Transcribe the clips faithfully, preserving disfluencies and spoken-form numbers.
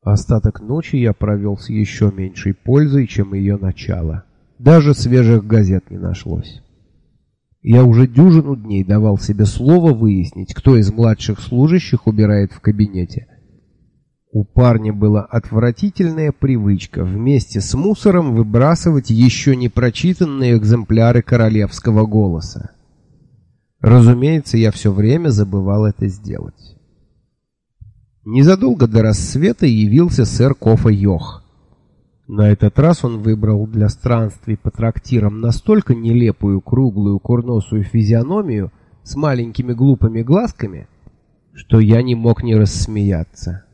Остаток ночи я провел с еще меньшей пользой, чем ее начало. Даже свежих газет не нашлось. Я уже дюжину дней давал себе слово выяснить, кто из младших служащих убирает в кабинете. У парня была отвратительная привычка вместе с мусором выбрасывать еще не прочитанные экземпляры королевского голоса. Разумеется, я все время забывал это сделать. Незадолго до рассвета явился сэр Кофа Йох. На этот раз он выбрал для странствий по трактирам настолько нелепую круглую курносую физиономию с маленькими глупыми глазками, что я не мог не рассмеяться.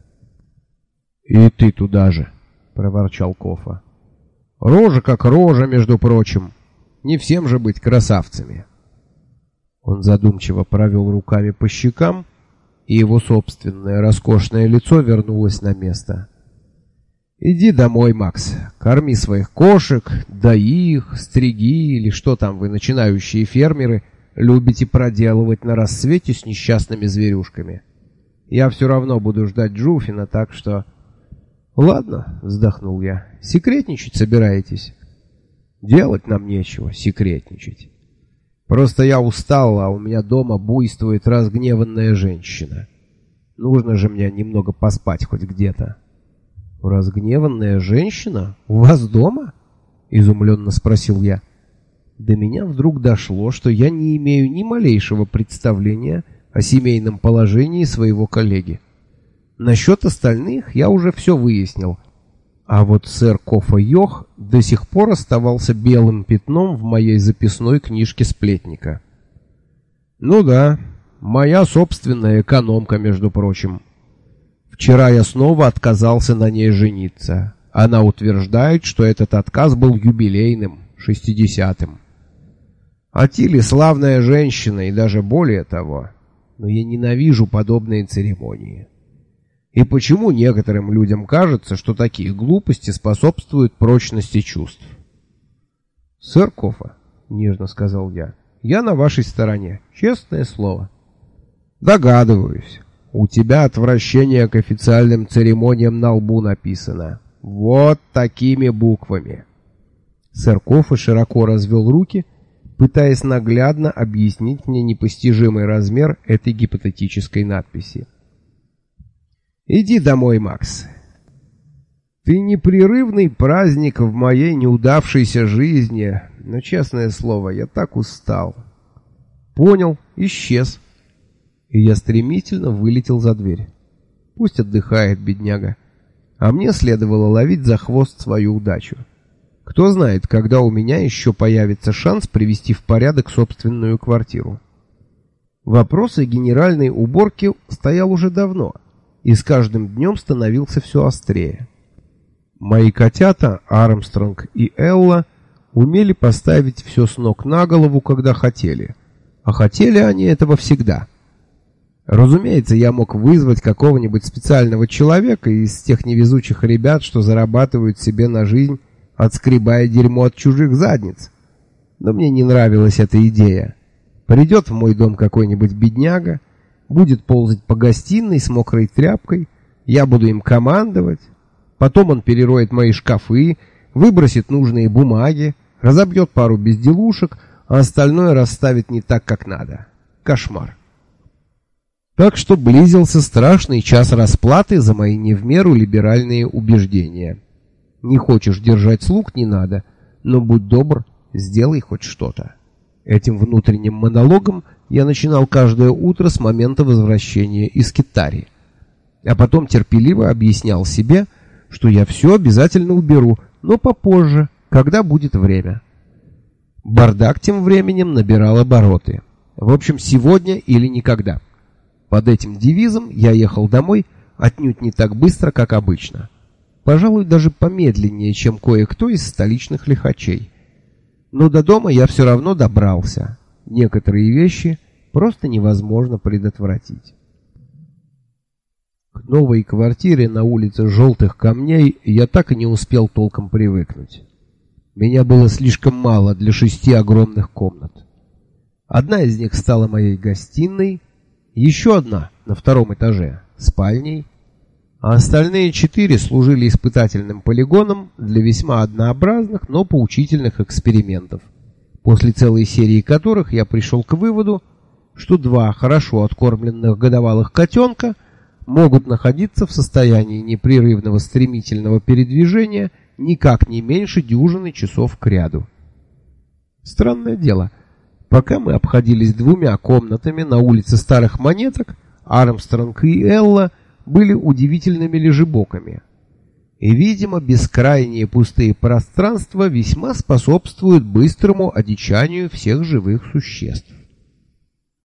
«И ты туда же», — проворчал Кофа. «Рожа как рожа, между прочим. Не всем же быть красавцами». Он задумчиво провел руками по щекам, и его собственное роскошное лицо вернулось на место. «Иди домой, Макс, корми своих кошек, дои их, стриги или что там вы, начинающие фермеры, любите проделывать на рассвете с несчастными зверюшками. Я все равно буду ждать Джуфина, так что...» «Ладно», — вздохнул я, — «секретничать собираетесь?» «Делать нам нечего, секретничать. Просто я устал, а у меня дома буйствует разгневанная женщина. Нужно же мне немного поспать хоть где-то». «Разгневанная женщина? У вас дома?» — изумленно спросил я. До меня вдруг дошло, что я не имею ни малейшего представления о семейном положении своего коллеги. Насчет остальных я уже все выяснил, а вот сэр Кофа Йох до сих пор оставался белым пятном в моей записной книжке сплетника. «Ну да, моя собственная экономка, между прочим. Вчера я снова отказался на ней жениться. Она утверждает, что этот отказ был юбилейным, шестидесятым. А Тилли славная женщина и даже более того. Но я ненавижу подобные церемонии. И почему некоторым людям кажется, что такие глупости способствуют прочности чувств?» «Сэр Кофа», — нежно сказал я, — «я на вашей стороне, честное слово». «Догадываюсь. У тебя отвращение к официальным церемониям на лбу написано. Вот такими буквами». Сэр Кофа широко развел руки, пытаясь наглядно объяснить мне непостижимый размер этой гипотетической надписи. «Иди домой, Макс. Ты непрерывный праздник в моей неудавшейся жизни, но, честное слово, я так устал». «Понял, исчез». И я стремительно вылетел за дверь. Пусть отдыхает, бедняга. А мне следовало ловить за хвост свою удачу. Кто знает, когда у меня еще появится шанс привести в порядок собственную квартиру. Вопрос о генеральной уборке стоял уже давно, и с каждым днем становился все острее. Мои котята, Армстронг и Элла, умели поставить все с ног на голову, когда хотели. А хотели они этого всегда. Разумеется, я мог вызвать какого-нибудь специального человека из тех невезучих ребят, что зарабатывают себе на жизнь, отскребая дерьмо от чужих задниц. Но мне не нравилась эта идея. Придет в мой дом какой-нибудь бедняга, будет ползать по гостиной с мокрой тряпкой, я буду им командовать, потом он перероет мои шкафы, выбросит нужные бумаги, разобьет пару безделушек, а остальное расставит не так, как надо. Кошмар. Так что близился страшный час расплаты за мои не в меру либеральные убеждения. Не хочешь держать слуг — не надо, но будь добр, сделай хоть что-то. Этим внутренним монологом я начинал каждое утро с момента возвращения из Китари. А потом терпеливо объяснял себе, что я все обязательно уберу, но попозже, когда будет время. Бардак тем временем набирал обороты. В общем, сегодня или никогда. Под этим девизом я ехал домой отнюдь не так быстро, как обычно. Пожалуй, даже помедленнее, чем кое-кто из столичных лихачей. Но до дома я все равно добрался. Некоторые вещи просто невозможно предотвратить. К новой квартире на улице Желтых Камней я так и не успел толком привыкнуть. Меня было слишком мало для шести огромных комнат. Одна из них стала моей гостиной, еще одна на втором этаже — спальней, а остальные четыре служили испытательным полигоном для весьма однообразных, но поучительных экспериментов, после целой серии которых я пришел к выводу, что два хорошо откормленных годовалых котенка могут находиться в состоянии непрерывного стремительного передвижения никак не меньше дюжины часов кряду. Странное дело, пока мы обходились двумя комнатами на улице Старых Монеток, Армстронг и Элла были удивительными лежебоками. И, видимо, бескрайние пустые пространства весьма способствуют быстрому одичанию всех живых существ.